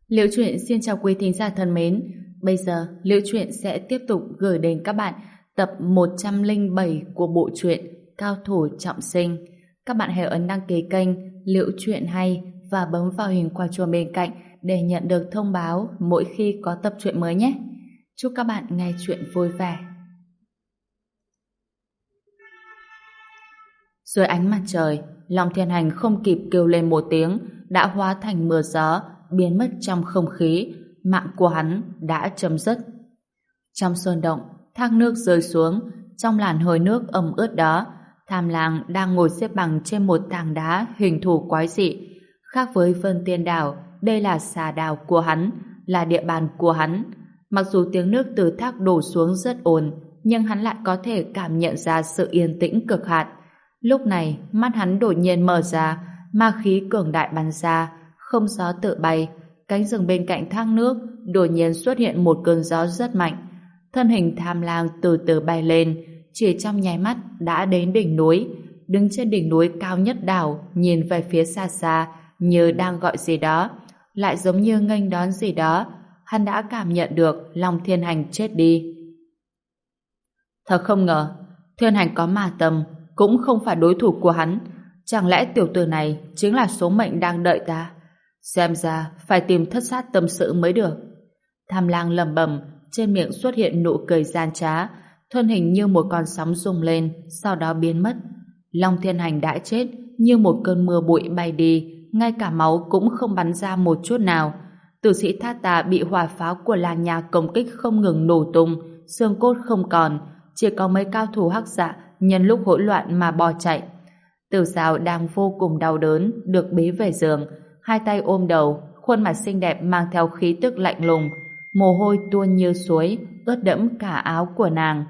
Liễu Chuyện xin chào quý thính giả thân mến. Bây giờ, Liễu Chuyện sẽ tiếp tục gửi đến các bạn tập 107 của bộ truyện Cao thủ trọng sinh. Các bạn hãy ấn đăng ký kênh Liễu Chuyện Hay và bấm vào hình quả chuông bên cạnh để nhận được thông báo mỗi khi có tập truyện mới nhé. Chúc các bạn nghe truyện vui vẻ. Dưới ánh mặt trời, Long Thiên Hành không kịp kêu lên một tiếng, đã hóa thành mưa gió, biến mất trong không khí. Mạng của hắn đã chấm dứt. Trong sơn động, thác nước rơi xuống. Trong làn hơi nước ẩm ướt đó, Tham Lang đang ngồi xếp bằng trên một tảng đá hình thù quái dị. Khác với Vân Tiên Đảo, đây là xà đảo của hắn, là địa bàn của hắn. Mặc dù tiếng nước từ thác đổ xuống rất ồn, nhưng hắn lại có thể cảm nhận ra sự yên tĩnh cực hạn. Lúc này, mắt hắn đột nhiên mở ra, ma khí cường đại bắn ra, không gió tự bay. Cánh rừng bên cạnh thác nước đột nhiên xuất hiện một cơn gió rất mạnh. Thân hình Tham Lang từ từ bay lên, chỉ trong nháy mắt đã đến đỉnh núi. Đứng trên đỉnh núi cao nhất đảo, nhìn về phía xa xa, như đang gọi gì đó, lại giống như nghênh đón gì đó. Hắn đã cảm nhận được Long Thiên Hành chết đi. Thật không ngờ, Thiên Hành có ma tâm, cũng không phải đối thủ của hắn. Chẳng lẽ tiểu tử này chính là số mệnh đang đợi ta? Xem ra phải tìm thất sát tâm sự mới được. Tham Lang lẩm bẩm, trên miệng xuất hiện nụ cười gian trá, thân hình như một con sóng rung lên, sau đó biến mất. Long Thiên Hành đã chết, như một cơn mưa bụi bay đi, ngay cả máu cũng không bắn ra một chút nào. Tử sĩ Thát Tà bị hỏa pháo của Lan Nha công kích không ngừng nổ tung, xương cốt không còn, chỉ có mấy cao thủ hắc dạ nhân lúc hỗn loạn mà bỏ chạy. Tử Giao đang vô cùng đau đớn, được bế về giường, hai tay ôm đầu, khuôn mặt xinh đẹp mang theo khí tức lạnh lùng, mồ hôi tuôn như suối, ướt đẫm cả áo của nàng.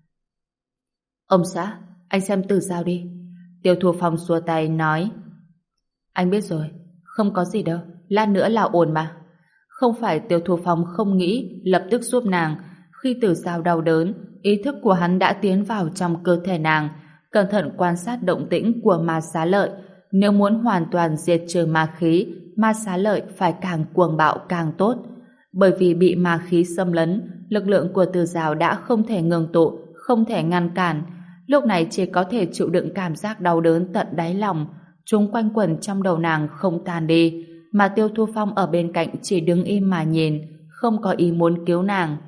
Ông xã, anh xem Tử Giao đi. Tiêu Thu Phong xua tay nói, anh biết rồi, không có gì đâu, lát nữa là ổn mà. Không phải Tiêu Thu Phong không nghĩ lập tức giúp nàng. Khi Tử Giao đau đớn, ý thức của hắn đã tiến vào trong cơ thể nàng, cẩn thận quan sát động tĩnh của ma xá lợi. Nếu muốn hoàn toàn diệt trừ ma khí, ma xá lợi phải càng cuồng bạo càng tốt. Bởi vì bị ma khí xâm lấn, lực lượng của Tử Giao đã không thể ngừng tụ, không thể ngăn cản. Lúc này chỉ có thể chịu đựng cảm giác đau đớn tận đáy lòng. Chúng quanh quẩn trong đầu nàng không tan đi, mà Tiêu Thu Phong ở bên cạnh chỉ đứng im mà nhìn, không có ý muốn cứu nàng.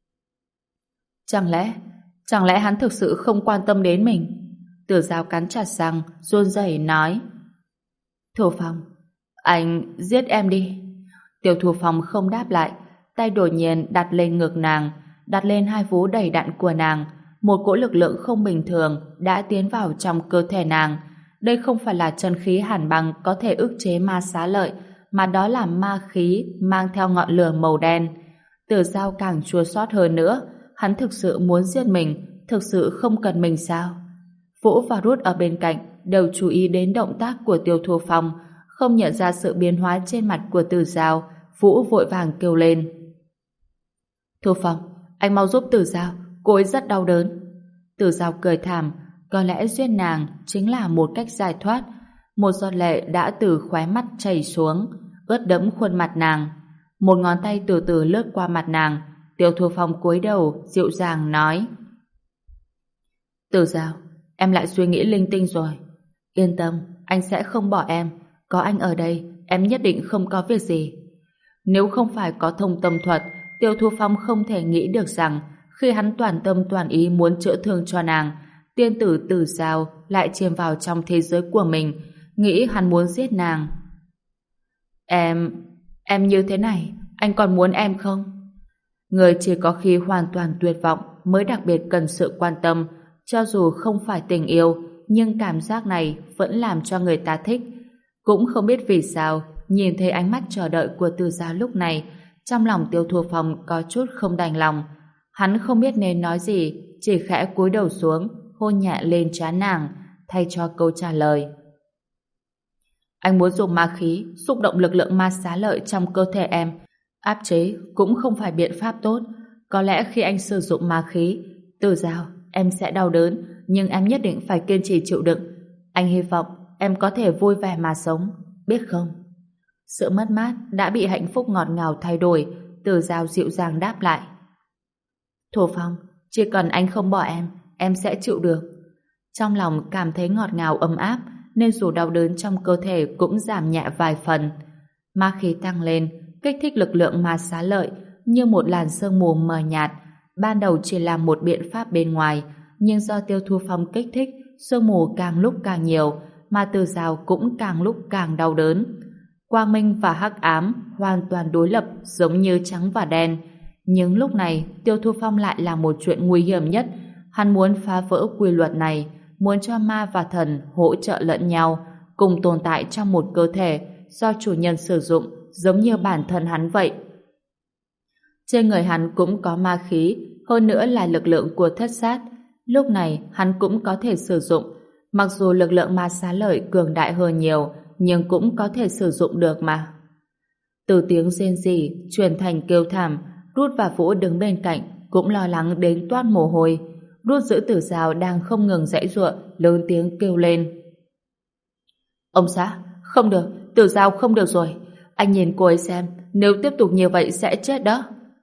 Chẳng lẽ hắn thực sự không quan tâm đến mình? Tử Giao cắn chặt răng, run rẩy nói, Thu Phong, anh giết em đi. Tiêu Thu Phong không đáp lại, tay đột nhiên đặt lên ngực nàng, đặt lên hai vú đầy đặn của nàng. Một cỗ lực lượng không bình thường đã tiến vào trong cơ thể nàng. Đây không phải là chân khí hàn băng có thể ức chế ma xá lợi, mà đó là ma khí mang theo ngọn lửa màu đen. Tử Giao càng chua xót hơn nữa. Hắn thực sự muốn giết mình, thực sự không cần mình sao? Vũ và Rút ở bên cạnh đều chú ý đến động tác của Tiêu Thu Phong, không nhận ra sự biến hóa trên mặt của Tử Giao. Vũ vội vàng kêu lên, Thu Phong, anh mau giúp Tử Giao, cô ấy rất đau đớn. Tử Giao cười thảm, có lẽ giết nàng chính là một cách giải thoát. Một giọt lệ đã từ khóe mắt chảy xuống, ướt đẫm khuôn mặt nàng. Một ngón tay từ từ lướt qua mặt nàng. Tiêu Thu Phong cúi đầu dịu dàng nói, Tử Giao, em lại suy nghĩ linh tinh rồi. Yên tâm, anh sẽ không bỏ em. Có anh ở đây, em nhất định không có việc gì. Nếu không phải có thông tâm thuật, Tiêu Thu Phong không thể nghĩ được rằng khi hắn toàn tâm toàn ý muốn chữa thương cho nàng, tiên tử Tử Giao lại chìm vào trong thế giới của mình, nghĩ hắn muốn giết nàng. Em như thế này, anh còn muốn em không? Người chỉ có khi hoàn toàn tuyệt vọng mới đặc biệt cần sự quan tâm. Cho dù không phải tình yêu, nhưng cảm giác này vẫn làm cho người ta thích. Cũng không biết vì sao, nhìn thấy ánh mắt chờ đợi của Tử Giao lúc này, trong lòng Tiêu Thu Phong có chút không đành lòng. Hắn không biết nên nói gì, chỉ khẽ cúi đầu xuống, hôn nhẹ lên trán nàng, thay cho câu trả lời. Anh muốn dùng ma khí xúc động lực lượng ma xá lợi trong cơ thể em. Áp chế cũng không phải biện pháp tốt. Có lẽ khi anh sử dụng ma khí, Tử Giao, em sẽ đau đớn, nhưng em nhất định phải kiên trì chịu đựng. Anh hy vọng em có thể vui vẻ mà sống, biết không? Sự mất mát đã bị hạnh phúc ngọt ngào thay đổi. Từ Dao dịu dàng đáp lại. Thù Phong, chỉ cần anh không bỏ em sẽ chịu được. Trong lòng cảm thấy ngọt ngào ấm áp, nên dù đau đớn trong cơ thể cũng giảm nhẹ vài phần. Ma khí tăng lên, kích thích lực lượng ma xá lợi như một làn sương mù mờ nhạt. Ban đầu chỉ là một biện pháp bên ngoài, nhưng do Tiêu Thu Phong kích thích, sương mù càng lúc càng nhiều, mà Từ Dao cũng càng lúc càng đau đớn. Quang minh và hắc ám hoàn toàn đối lập, giống như trắng và đen. Nhưng lúc này Tiêu Thu Phong lại là một chuyện nguy hiểm nhất. Hắn muốn phá vỡ quy luật này, muốn cho ma và thần hỗ trợ lẫn nhau, cùng tồn tại trong một cơ thể do chủ nhân sử dụng, giống như bản thân hắn vậy. Trên người hắn cũng có ma khí, hơn nữa là lực lượng của thất sát. Lúc này hắn cũng có thể sử dụng. Mặc dù lực lượng ma xá lợi cường đại hơn nhiều, nhưng cũng có thể sử dụng được mà. Từ tiếng rên rỉ truyền thành kêu thảm, Rút và Vũ đứng bên cạnh cũng lo lắng đến toát mồ hôi. Rút giữ Tử Dao đang không ngừng giãy giụa, lớn tiếng kêu lên. Ông xã, không được, Tử Dao không được rồi. Anh nhìn cô ấy xem, nếu tiếp tục như vậy sẽ chết đó.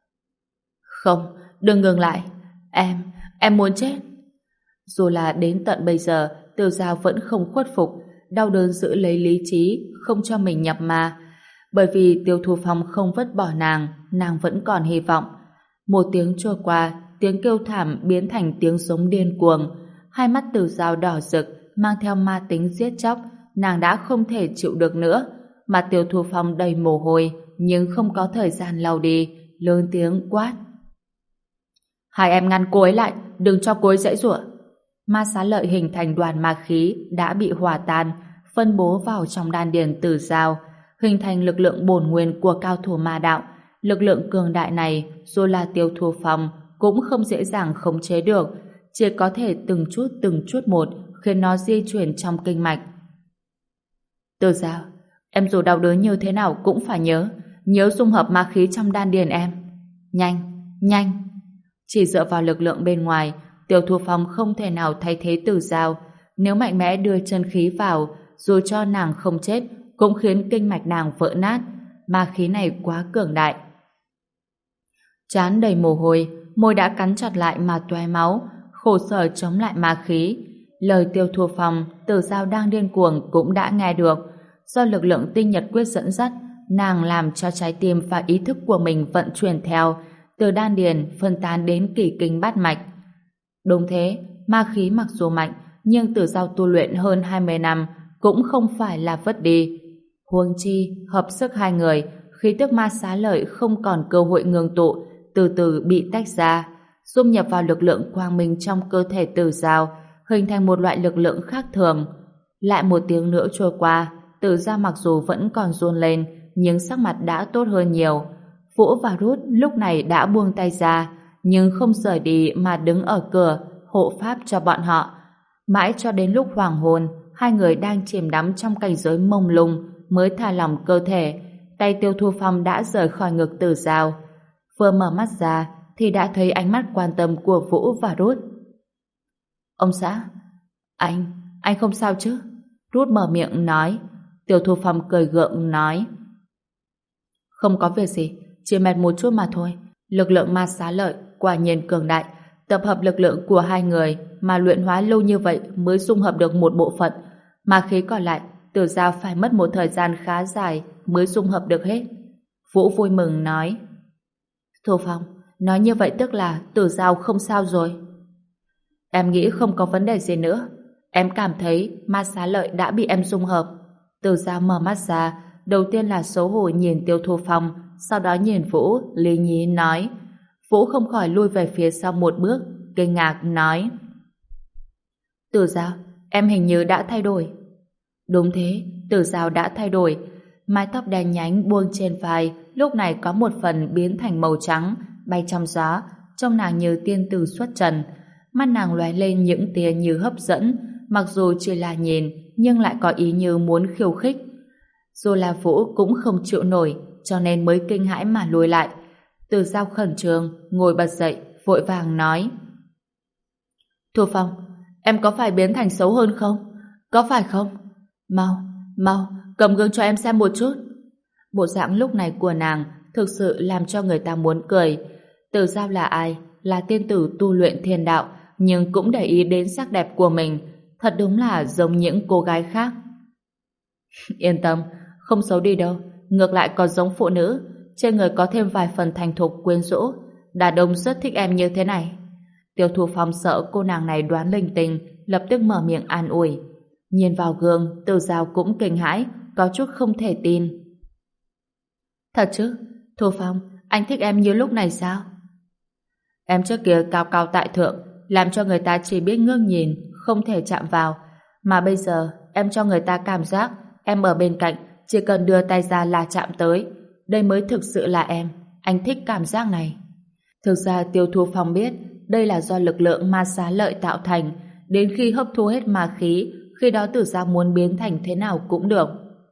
Không, đừng ngừng lại. Em muốn chết. Dù là đến tận bây giờ, Tử Dao vẫn không khuất phục, đau đớn giữ lấy lý trí, không cho mình nhập ma. Bởi vì Tiêu Thu Phong không vứt bỏ nàng vẫn còn hy vọng. Một tiếng trôi qua, tiếng kêu thảm biến thành tiếng giống điên cuồng. Hai mắt Tử Dao đỏ rực, mang theo ma tính giết chóc, nàng đã không thể chịu được nữa. Mà Tiêu Thu Phong đầy mồ hôi, nhưng không có thời gian lau đi, lớn tiếng quát. Hai em ngăn cô ấy lại, đừng cho cô ấy giãy giụa. Ma xá lợi hình thành đoàn ma khí đã bị hòa tan, phân bố vào trong đan điền Tử Dao, hình thành lực lượng bổn nguyên của cao thủ ma đạo. Lực lượng cường đại này, dù là Tiêu Thu Phong cũng không dễ dàng khống chế được, chỉ có thể từng chút một khiến nó di chuyển trong kinh mạch. Tử Dao, em dù đau đớn như thế nào cũng phải nhớ dung hợp ma khí trong đan điền em. Nhanh. Chỉ dựa vào lực lượng bên ngoài, Tiêu Thu Phong không thể nào thay thế Tử Dao. Nếu mạnh mẽ đưa chân khí vào, dù cho nàng không chết, cũng khiến kinh mạch nàng vỡ nát. Ma khí này quá cường đại. Trán đầy mồ hôi, môi đã cắn chặt lại mà tóe máu, khổ sở chống lại ma khí. Lời Tiêu Thu Phong, Tử Dao đang điên cuồng cũng đã nghe được. Do lực lượng tinh nhật quyết dẫn dắt, nàng làm cho trái tim và ý thức của mình vận chuyển theo, từ đan điền phân tán đến kỷ kinh bát mạch. Đúng thế, ma khí mặc dù mạnh, nhưng Tử Dao tu luyện hơn 20 năm cũng không phải là vứt đi. Huống chi, hợp sức hai người, khí tức ma xá lợi không còn cơ hội ngưng tụ, từ từ bị tách ra, dung nhập vào lực lượng quang minh trong cơ thể Tử Dao, hình thành một loại lực lượng khác thường. Lại một tiếng nữa trôi qua, Tử Dao mặc dù vẫn còn run lên, nhưng sắc mặt đã tốt hơn nhiều. Vũ và Rút lúc này đã buông tay ra, nhưng không rời đi mà đứng ở cửa, hộ pháp cho bọn họ. Mãi cho đến lúc hoàng hôn, hai người đang chìm đắm trong cảnh giới mông lung, mới thả lỏng cơ thể. Tay Tiêu Thu Phong đã rời khỏi ngực Tử Dao. Vừa mở mắt ra thì đã thấy ánh mắt quan tâm của Vũ và Rút. Ông xã, anh không sao chứ? Rút mở miệng nói. Tiêu Thu Phong cười gượng nói, không có việc gì, chỉ mệt một chút mà thôi. Lực lượng ma xá lợi quả nhiên cường đại, tập hợp lực lượng của hai người mà luyện hóa lâu như vậy mới dung hợp được một bộ phận, mà khí còn lại Tử Dao phải mất một thời gian khá dài mới dung hợp được hết. Vũ vui mừng nói, Thu Phong, nói như vậy tức là Tử Dao không sao rồi. Em nghĩ không có vấn đề gì nữa. Em cảm thấy ma xá lợi đã bị em dung hợp. Tử Dao mở mắt ra, đầu tiên là xấu hổ nhìn Tiêu Thu Phong, sau đó nhìn Vũ, lý nhí nói. Vũ không khỏi lui về phía sau một bước, kinh ngạc nói, Tử Dao, em hình như đã thay đổi. Đúng thế, Tử Dao đã thay đổi. Mái tóc đen nhánh buông trên vai lúc này có một phần biến thành màu trắng, bay trong gió, trông nàng như tiên tử xuất trần. Mắt nàng lóe lên những tia như hấp dẫn, mặc dù chỉ là nhìn nhưng lại có ý như muốn khiêu khích. Dù là Vũ cũng không chịu nổi, cho nên mới kinh hãi mà lùi lại. Tử Dao khẩn trương ngồi bật dậy, vội vàng nói, Thu Phong, em có phải biến thành xấu hơn không? Có phải không? Mau, cầm gương cho em xem một chút. Bộ dạng lúc này của nàng thực sự làm cho người ta muốn cười. Từ Giao là ai? Là tiên tử tu luyện thiên đạo, nhưng cũng để ý đến sắc đẹp của mình. Thật đúng là giống những cô gái khác. Yên tâm, không xấu đi đâu. Ngược lại còn giống phụ nữ. Trên người có thêm vài phần thành thục quyến rũ. Đàn ông rất thích em như thế này. Tiêu Thu Phong sợ cô nàng này đoán linh tinh, lập tức mở miệng an ủi. Nhìn vào gương, Từ Giao cũng kinh hãi, có chút không thể tin. Thật chứ? Thu Phong, anh thích em như lúc này sao? Em trước kia cao cao tại thượng, làm cho người ta chỉ biết ngước nhìn, không thể chạm vào. Mà bây giờ, em cho người ta cảm giác em ở bên cạnh, chỉ cần đưa tay ra là chạm tới. Đây mới thực sự là em. Anh thích cảm giác này. Thực ra Tiêu Thu Phong biết đây là do lực lượng ma xá lợi tạo thành. Đến khi hấp thu hết ma khí, khi đó Tử Giao muốn biến thành thế nào cũng được.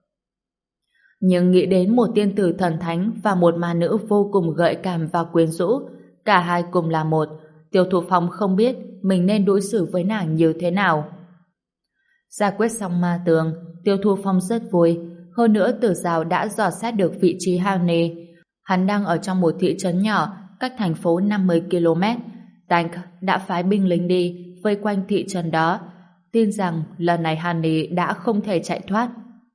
Nhưng nghĩ đến một tiên tử thần thánh và một ma nữ vô cùng gợi cảm và quyến rũ, cả hai cùng là một, Tiêu Thu Phong không biết mình nên đối xử với nàng như thế nào. Giải quyết xong ma tường, Tiêu Thu Phong rất vui. Hơn nữa Tử Giao đã dò xét được vị trí Hane. Hắn đang ở trong một thị trấn nhỏ cách thành phố 50 km. Tank đã phái binh lính đi vây quanh thị trấn đó, tin rằng lần này Hane đã không thể chạy thoát.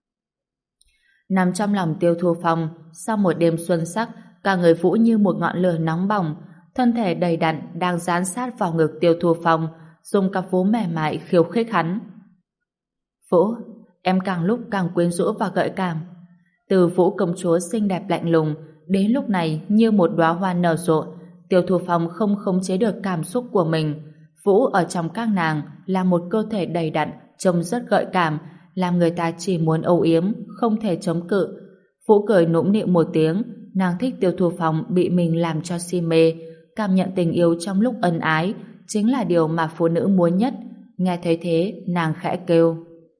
Nằm trong lòng Tiêu Thu Phong, sau một đêm xuân sắc, cả người Vũ như một ngọn lửa nóng bỏng, thân thể đầy đặn đang dán sát vào ngực Tiêu Thu Phong, dùng cặp vú mềm mại khiêu khích hắn. Vũ, em càng lúc càng quyến rũ và gợi cảm. Từ Vũ công chúa xinh đẹp lạnh lùng, đến lúc này như một đóa hoa nở rộ, Tiêu Thu Phong không khống chế được cảm xúc của mình. Vũ ở trong các nàng là một cơ thể đầy đặn, trông rất gợi cảm, làm người ta chỉ muốn âu yếm, không thể chống cự. Vũ cười nũng nịu một tiếng, nàng thích Tiêu Thu Phong bị mình làm cho si mê, cảm nhận tình yêu trong lúc ân ái, chính là điều mà phụ nữ muốn nhất. Nghe thấy thế, nàng khẽ kêu.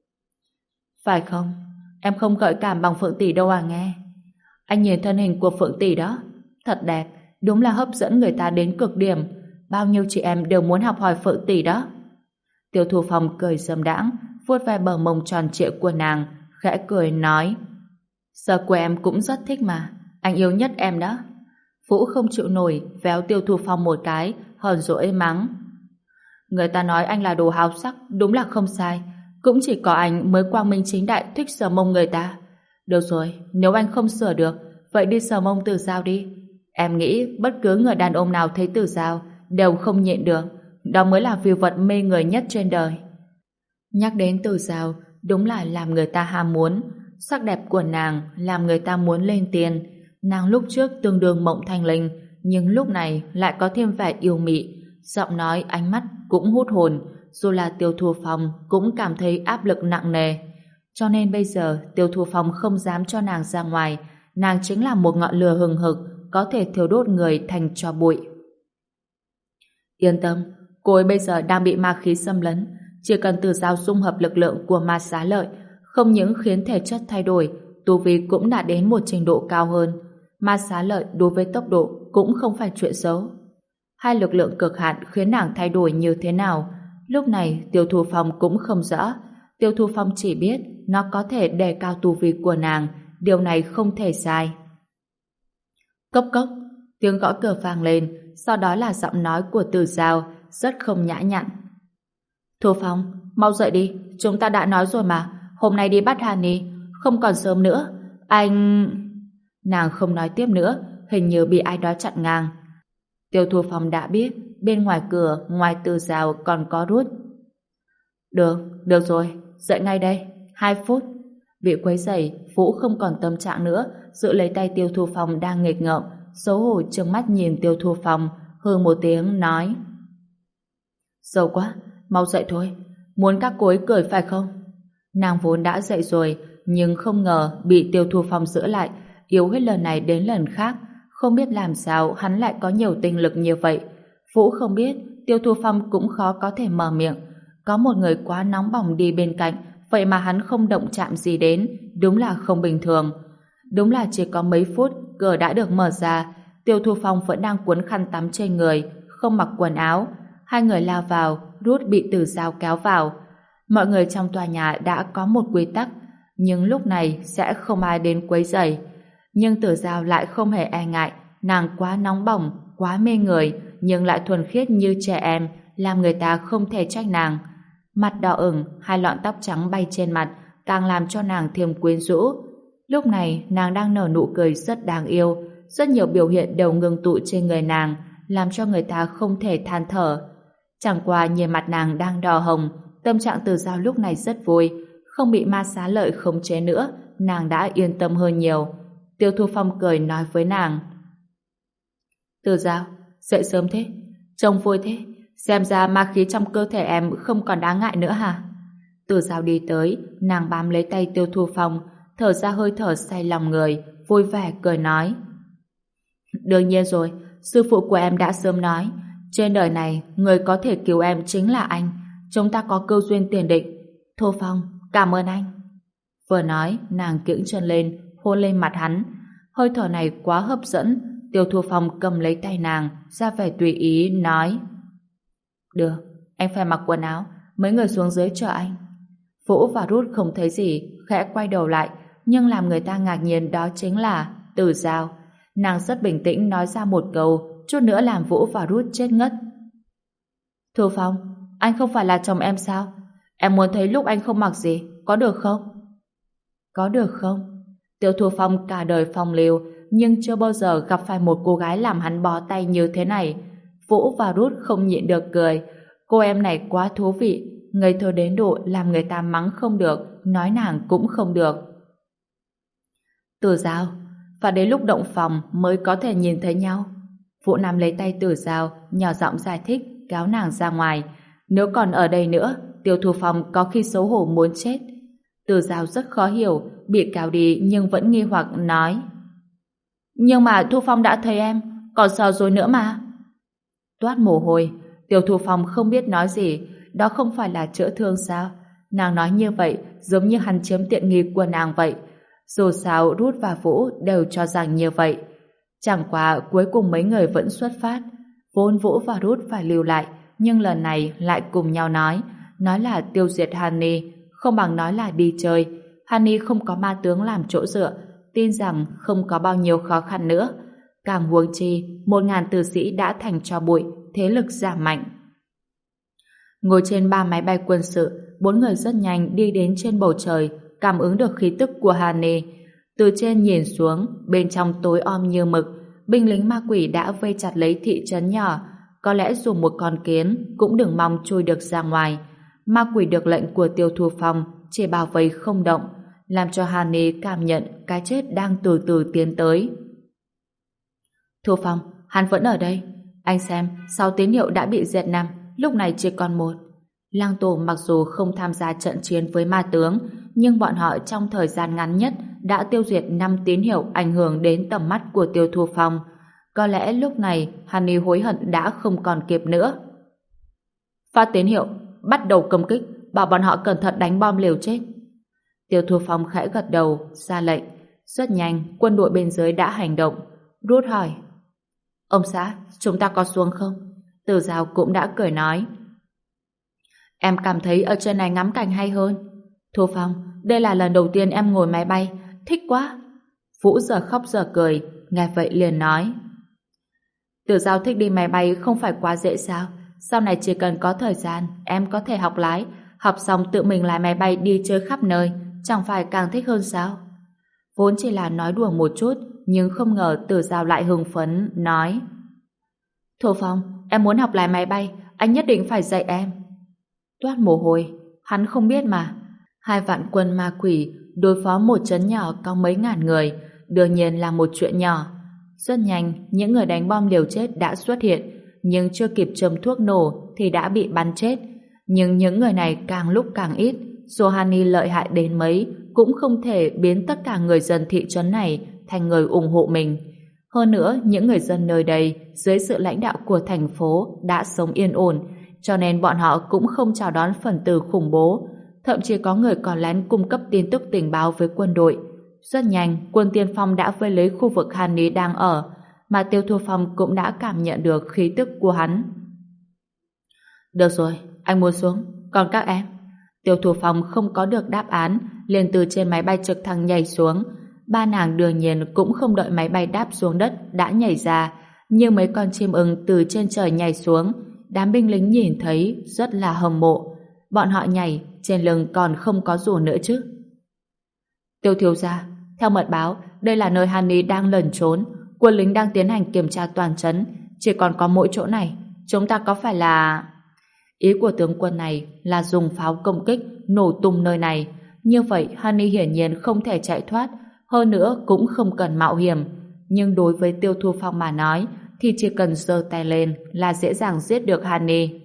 Phải không? Em không gợi cảm bằng Phượng tỷ đâu à nghe. Anh nhìn thân hình của Phượng tỷ đó, thật đẹp, đúng là hấp dẫn người ta đến cực điểm. Bao nhiêu chị em đều muốn học hỏi Phượng tỷ đó. Tiêu Thu Phong cười dâm đãng, vuốt ve bờ mông tròn trịa của nàng, khẽ cười nói: Giờ của em cũng rất thích mà, anh yêu nhất em đó. Vũ không chịu nổi, véo Tiêu Thu Phong một cái, hờn dỗi mắng: Người ta nói anh là đồ háo sắc, đúng là không sai. Cũng chỉ có anh mới quang minh chính đại thích sờ mông người ta. Được rồi, nếu anh không sửa được, vậy đi sờ mông Tử Giao đi. Em nghĩ bất cứ người đàn ông nào thấy Tử Giao đều không nhịn được. Đó mới là view vật mê người nhất trên đời. Nhắc đến Tử Giao, đúng là làm người ta ham muốn. Sắc đẹp của nàng làm người ta muốn lên tiền. Nàng lúc trước tương đương Mộng Thanh Linh, nhưng lúc này lại có thêm vẻ yêu mị. Giọng nói, ánh mắt cũng hút hồn. Dù là Tiêu Thu Phong cũng cảm thấy áp lực nặng nề. Cho nên bây giờ Tiêu Thu Phong không dám cho nàng ra ngoài. Nàng chính là một ngọn lửa hừng hực, có thể thiêu đốt người thành tro bụi. Yên tâm, cô ấy bây giờ đang bị ma khí xâm lấn. Chỉ cần Tử Giao dung hợp lực lượng của ma xá lợi, không những khiến thể chất thay đổi, tu vi cũng đạt đến một trình độ cao hơn. Ma xá lợi đối với tốc độ cũng không phải chuyện xấu. Hai lực lượng cực hạn khiến nàng thay đổi như thế nào, lúc này Tiêu Thu Phong cũng không rõ. Tiêu Thu Phong chỉ biết nó có thể đề cao tu vi của nàng, điều này không thể sai. Cốc cốc, tiếng gõ cửa vang lên, sau đó là giọng nói của Tử Giao, rất không nhã nhặn. Thu Phong, mau dậy đi, chúng ta đã nói rồi mà, hôm nay đi bắt Hany, không còn sớm nữa. Anh... Nàng không nói tiếp nữa, hình như bị ai đó chặn ngang. Tiêu Thu Phong đã biết, bên ngoài cửa, ngoài Tử Giao còn có Rút. Được rồi, dậy ngay đây, 2 phút. Bị quấy rầy, Vũ không còn tâm trạng nữa, giữ lấy tay Tiêu Thu Phong đang nghịch ngợm, xấu hổ trừng mắt nhìn Tiêu Thu Phong, hừ một tiếng nói: Xấu quá, mau dậy thôi, muốn các cô ấy cười phải không? Nàng vốn đã dậy rồi, nhưng không ngờ bị Tiêu Thu Phong giữ lại, yếu hết lần này đến lần khác, không biết làm sao hắn lại có nhiều tinh lực như vậy. Vũ không biết, Tiêu Thu Phong cũng khó có thể mở miệng. Có một người quá nóng bỏng đi bên cạnh, vậy mà hắn không động chạm gì đến, đúng là không bình thường. Đúng là chỉ có mấy phút, cửa đã được mở ra, Tiêu Thu Phong vẫn đang cuốn khăn tắm trên người, không mặc quần áo. Hai người lao vào, Rút bị Tử Giao kéo vào. Mọi người trong tòa nhà đã có một quy tắc, nhưng lúc này sẽ không ai đến quấy rầy. nhưng Tử Giao lại không hề e ngại, nàng quá nóng bỏng, quá mê người, nhưng lại thuần khiết như trẻ em, làm người ta không thể trách nàng. Mặt đỏ ửng, hai lọn tóc trắng bay trên mặt, càng làm cho nàng thêm quyến rũ. Lúc này, nàng đang nở nụ cười rất đáng yêu, rất nhiều biểu hiện đều ngưng tụ trên người nàng, làm cho người ta không thể than thở. Chẳng qua nhìn mặt nàng đang đỏ hồng, tâm trạng Tử Giao lúc này rất vui, không bị ma xá lợi khống chế nữa, nàng đã yên tâm hơn nhiều. Tiêu Thu Phong cười nói với nàng: Tử Giao, dậy sớm thế, trông vui thế, xem ra ma khí trong cơ thể em không còn đáng ngại nữa hả? Tử Giao đi tới, nàng bám lấy tay Tiêu Thu Phong, thở ra hơi thở say lòng người, vui vẻ cười nói: Đương nhiên rồi, sư phụ của em đã sớm nói, trên đời này người có thể cứu em chính là anh, chúng ta có cơ duyên tiền định. Thu Phong, cảm ơn anh. Vừa nói, nàng kiễng chân lên, hôn lên mặt hắn. Hơi thở này quá hấp dẫn, Tiêu Thu Phong cầm lấy tay nàng, ra vẻ tùy ý, nói: Được, anh phải mặc quần áo, mấy người xuống dưới chờ anh. Vũ và Rút không thấy gì, khẽ quay đầu lại, nhưng làm người ta ngạc nhiên đó chính là Tử Giao. Nàng rất bình tĩnh nói ra một câu, chút nữa làm Vũ và Rút chết ngất. Thu Phong, anh không phải là chồng em sao? Em muốn thấy lúc anh không mặc gì, có được không? Có được không? Tiêu Thu Phong cả đời phong lưu, nhưng chưa bao giờ gặp phải một cô gái làm hắn bó tay như thế này. Vũ và Rút không nhịn được cười. Cô em này quá thú vị, ngây thơ đến độ làm người ta mắng không được, nói nàng cũng không được. Tử Giao, và đến lúc động phòng mới có thể nhìn thấy nhau. Vũ nắm lấy tay Tử Giao, nhỏ giọng giải thích, kéo nàng ra ngoài. Nếu còn ở đây nữa, Tiêu Thu Phong có khi xấu hổ muốn chết. Tử Giao rất khó hiểu, bị kéo đi nhưng vẫn nghi hoặc nói: Nhưng mà Thu Phong đã thấy em, còn sao rồi nữa mà. Toát mồ hôi, Tiêu Thu Phong không biết nói gì, đó không phải là chữa thương sao? Nàng nói như vậy giống như hắn chiếm tiện nghi của nàng vậy. Dù sao Rút và Vũ đều cho rằng như vậy. Chẳng qua cuối cùng mấy người vẫn xuất phát. Vốn Vũ và Rút phải lưu lại, nhưng lần này lại cùng nhau nói là tiêu diệt Honey, không bằng nói là đi chơi. Honey không có ma tướng làm chỗ dựa, tin rằng không có bao nhiêu khó khăn nữa. Càng huống chi, 1.000 tử sĩ đã thành tro bụi, thế lực giảm mạnh. Ngồi trên 3 máy bay quân sự, 4 người rất nhanh đi đến trên bầu trời, cảm ứng được khí tức của Honey. Từ trên nhìn xuống, bên trong tối om như mực, binh lính ma quỷ đã vây chặt lấy thị trấn nhỏ. Có lẽ dùng một con kiến cũng đừng mong chui được ra ngoài. Ma quỷ được lệnh của Tiêu Thu Phong chỉ bảo vệ không động, làm cho Honey cảm nhận cái chết đang từ từ tiến tới. Thu Phong, hắn vẫn ở đây. Anh xem, 6 tín hiệu đã bị diệt 5, lúc này chỉ còn 1. Lang Tổ mặc dù không tham gia trận chiến với ma tướng, nhưng bọn họ trong thời gian ngắn nhất đã tiêu diệt 5 tín hiệu ảnh hưởng đến tầm mắt của Tiêu Thu Phong. Có lẽ lúc này Honey hối hận đã không còn kịp nữa. Phát tín hiệu, bắt đầu công kích, bảo bọn họ cẩn thận đánh bom liều chết. Tiêu Thu Phong khẽ gật đầu, ra lệnh. Rất nhanh, quân đội bên dưới đã hành động. Rút hỏi: Ông xã, chúng ta có xuống không? Tử Giao cũng đã cười nói: Em cảm thấy ở trên này ngắm cảnh hay hơn. Thu Phong, đây là lần đầu tiên em ngồi máy bay, thích quá. Vũ giờ khóc giờ cười, nghe vậy liền nói: Tử Giao thích đi máy bay không phải quá dễ sao? Sau này chỉ cần có thời gian, em có thể học lái, học xong tự mình lái máy bay đi chơi khắp nơi, chẳng phải càng thích hơn sao? Vốn chỉ là nói đùa một chút, nhưng không ngờ Tử Giao lại hưng phấn, nói: Thu Phong, em muốn học lái máy bay, anh nhất định phải dạy em. Toát mồ hôi, hắn không biết mà. 2 vạn quân ma quỷ đối phó một trấn nhỏ có mấy ngàn người, đương nhiên là một chuyện nhỏ. Rất nhanh, những người đánh bom liều chết đã xuất hiện, nhưng chưa kịp châm thuốc nổ thì đã bị bắn chết. Nhưng những người này càng lúc càng ít, dù Honey lợi hại đến mấy cũng không thể biến tất cả người dân thị trấn này thành người ủng hộ mình. Hơn nữa, những người dân nơi đây dưới sự lãnh đạo của thành phố đã sống yên ổn, cho nên bọn họ cũng không chào đón phần tử khủng bố. Thậm chí có người còn lén cung cấp tin tức tình báo với quân đội. Rất nhanh, quân tiên phong đã vây lấy khu vực Honey đang ở, mà Tiêu Thu Phong cũng đã cảm nhận được khí tức của hắn. Được rồi, anh muốn xuống, còn các em? Tiêu Thu Phong không có được đáp án, liền từ trên máy bay trực thăng nhảy xuống. Ba nàng đương nhiên cũng không đợi máy bay đáp xuống đất đã nhảy ra, như mấy con chim ưng từ trên trời nhảy xuống. Đám binh lính nhìn thấy rất là hâm mộ. Bọn họ nhảy, trên lưng còn không có rùa nữa chứ. Tiêu thiếu gia, theo mật báo, đây là nơi Honey đang lẩn trốn. Quân lính đang tiến hành kiểm tra toàn trấn, chỉ còn có mỗi chỗ này. Chúng ta có phải là... Ý của tướng quân này là dùng pháo công kích, nổ tung nơi này. Như vậy, Honey hiển nhiên không thể chạy thoát, hơn nữa cũng không cần mạo hiểm. Nhưng đối với Tiêu Thu Phong mà nói, thì chỉ cần giơ tay lên là dễ dàng giết được Honey.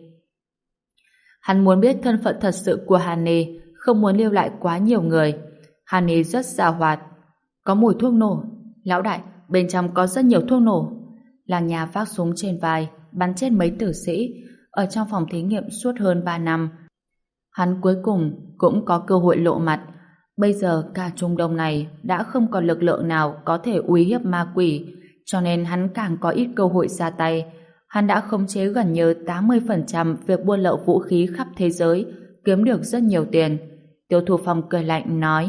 Hắn muốn biết thân phận thật sự của Honey, không muốn lưu lại quá nhiều người. Honey rất giàu hoạt. Có mùi thuốc nổ. Lão đại, bên trong có rất nhiều thuốc nổ. Làng nhà vác súng trên vai, bắn chết mấy tử sĩ. Ở trong phòng thí nghiệm suốt hơn 3 năm. Hắn cuối cùng cũng có cơ hội lộ mặt. Bây giờ cả Trung Đông này đã không còn lực lượng nào có thể uy hiếp ma quỷ, cho nên hắn càng có ít cơ hội ra tay. Hắn đã khống chế gần như 80% việc buôn lậu vũ khí khắp thế giới, kiếm được rất nhiều tiền. Tiêu Thu Phong cười lạnh nói: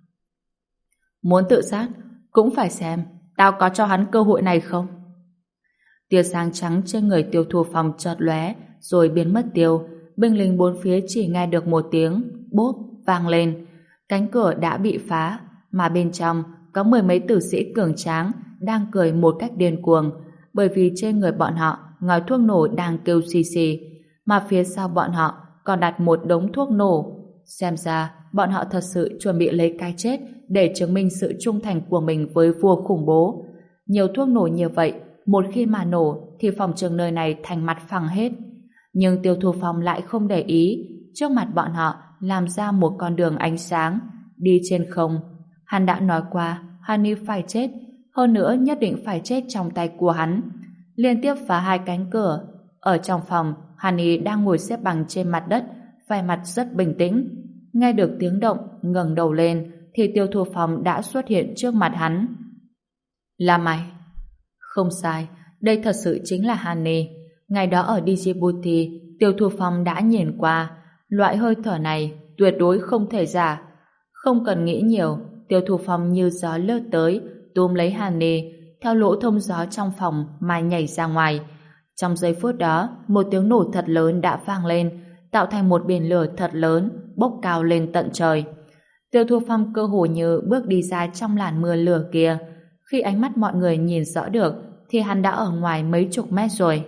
Muốn tự sát, cũng phải xem tao có cho hắn cơ hội này không. Tia sáng trắng trên người Tiêu Thu Phong chợt lóe rồi biến mất tiêu. Binh lính bốn phía chỉ nghe được một tiếng bốp vang lên. Cánh cửa đã bị phá, mà bên trong có mười mấy tử sĩ cường tráng đang cười một cách điên cuồng, bởi vì trên người bọn họ ngòi thuốc nổ đang kêu xì xì, mà phía sau bọn họ còn đặt một đống thuốc nổ. Xem ra bọn họ thật sự chuẩn bị lấy cái chết để chứng minh sự trung thành của mình với vua khủng bố. Nhiều thuốc nổ như vậy, một khi mà nổ thì phòng trường nơi này thành mặt phẳng hết. Nhưng Tiêu Thu Phong lại không để ý. Trước mặt bọn họ làm ra một con đường ánh sáng đi trên không. Hắn đã nói qua Honey phải chết, hơn nữa nhất định phải chết trong tay của hắn. Liên tiếp phá hai cánh cửa. Ở trong phòng, Honey đang ngồi xếp bằng trên mặt đất, vẻ mặt rất bình tĩnh. Nghe được tiếng động, ngẩng đầu lên thì Tiêu Thu Phong đã xuất hiện trước mặt hắn. Là mày? Không sai, đây thật sự chính là Honey. Ngày đó ở Djibouti, Tiêu Thu Phong đã nhìn qua. Loại hơi thở này tuyệt đối không thể giả. Không cần nghĩ nhiều, Tiêu Thu Phong như gió lướt tới, túm lấy Honey, theo lỗ thông gió trong phòng mà nhảy ra ngoài. Trong giây phút đó, một tiếng nổ thật lớn đã vang lên, tạo thành một biển lửa thật lớn, bốc cao lên tận trời. Tiêu Thu Phong cơ hồ như bước đi ra trong làn mưa lửa kia. Khi ánh mắt mọi người nhìn rõ được, thì hắn đã ở ngoài mấy chục mét rồi.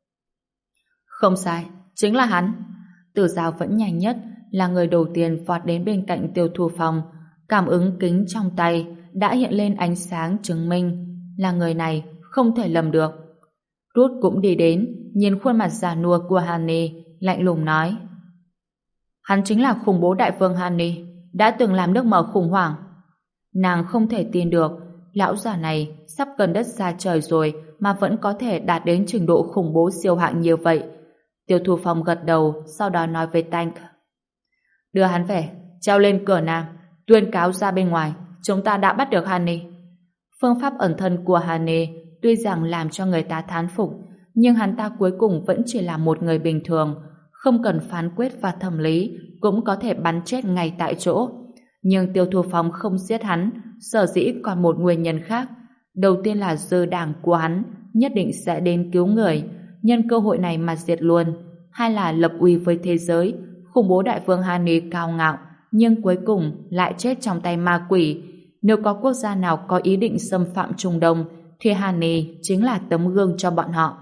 Không sai, chính là hắn. Tử Giao vẫn nhanh nhất, là người đầu tiên vọt đến bên cạnh Tiêu Thu Phong. Cảm ứng kính trong tay đã hiện lên ánh sáng chứng minh là người này không thể lầm được. Ruth cũng đi đến, nhìn khuôn mặt già nua của Honey, lạnh lùng nói: Hắn chính là khủng bố đại vương Honey, đã từng làm nước mở khủng hoảng. Nàng không thể tin được, lão già này sắp gần đất xa trời rồi mà vẫn có thể đạt đến trình độ khủng bố siêu hạng như vậy. Tiêu Thu Phong gật đầu, sau đó nói với Tank: Đưa hắn về, treo lên cửa nam, tuyên cáo ra bên ngoài, chúng ta đã bắt được Honey. Phương pháp ẩn thân của Honey tuy rằng làm cho người ta thán phục, nhưng hắn ta cuối cùng vẫn chỉ là một người bình thường, không cần phán quyết và thẩm lý, cũng có thể bắn chết ngay tại chỗ. Nhưng Tiêu Thu Phong không giết hắn, sở dĩ còn một nguyên nhân khác. Đầu tiên là dư đảng của hắn nhất định sẽ đến cứu người, nhân cơ hội này mà diệt luôn. Hai là lập uy với thế giới. Khủng bố đại vương Honey cao ngạo, nhưng cuối cùng lại chết trong tay ma quỷ. Nếu có quốc gia nào có ý định xâm phạm Trung Đông, thì Honey chính là tấm gương cho bọn họ.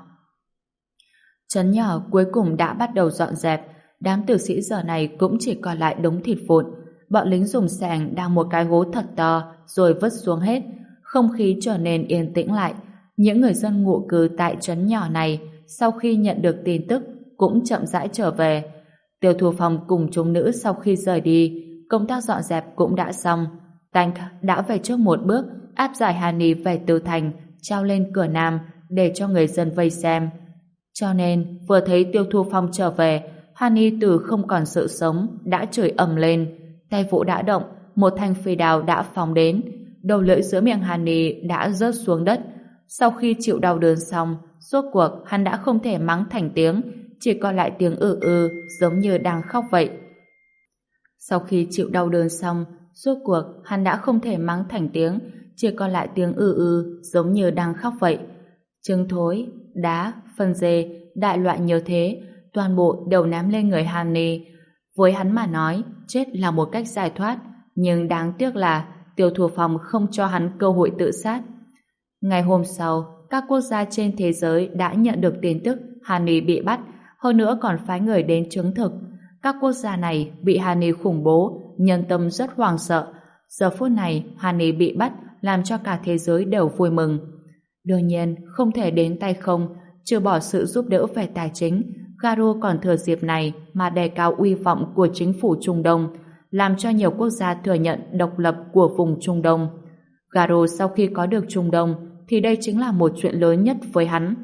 Trấn nhỏ cuối cùng đã bắt đầu dọn dẹp. Đám tử sĩ giờ này cũng chỉ còn lại đống thịt vụn. Bọn lính dùng xẻng đào một cái hố thật to rồi vứt xuống hết. Không khí trở nên yên tĩnh lại. Những người dân ngụ cư tại trấn nhỏ này sau khi nhận được tin tức cũng chậm rãi trở về. Tiêu Thu Phong cùng chúng nữ sau khi rời đi, công tác dọn dẹp cũng đã xong. Tank đã về trước một bước, áp giải Honey về từ thành, treo lên cửa nam để cho người dân vây xem. Cho nên vừa thấy Tiêu Thu Phong trở về, Honey từ không còn sự sống đã chửi ầm lên. Tay vũ đã động, một thanh phi đao đã phóng đến, đầu lưỡi giữa miệng Honey đã rớt xuống đất. Sau khi chịu đau đớn xong, rốt cuộc hắn đã không thể mắng thành tiếng, chỉ còn lại tiếng giống như đang khóc vậy. Sau khi chịu đau đớn xong, Rốt cuộc hắn đã không thể mắng thành tiếng, chỉ còn lại tiếng giống như đang khóc vậy. Trứng thối, đá, phân dê, đại loại nhiều thế, toàn bộ đều ném lên người Honey. Với hắn mà nói, chết là một cách giải thoát, nhưng đáng tiếc là Tiêu Thu Phong không cho hắn cơ hội tự sát. Ngày hôm sau, các quốc gia trên thế giới đã nhận được tin tức Honey bị bắt, hơn nữa còn phái người đến chứng thực. Các quốc gia này bị Honey khủng bố, nhân tâm rất hoảng sợ. Giờ phút này, Honey bị bắt làm cho cả thế giới đều vui mừng. Đương nhiên, không thể đến tay không, trừ bỏ sự giúp đỡ về tài chính, Garo còn thừa dịp này mà đề cao uy vọng của chính phủ Trung Đông, làm cho nhiều quốc gia thừa nhận độc lập của vùng Trung Đông. Garo sau khi có được Trung Đông thì đây chính là một chuyện lớn nhất với hắn.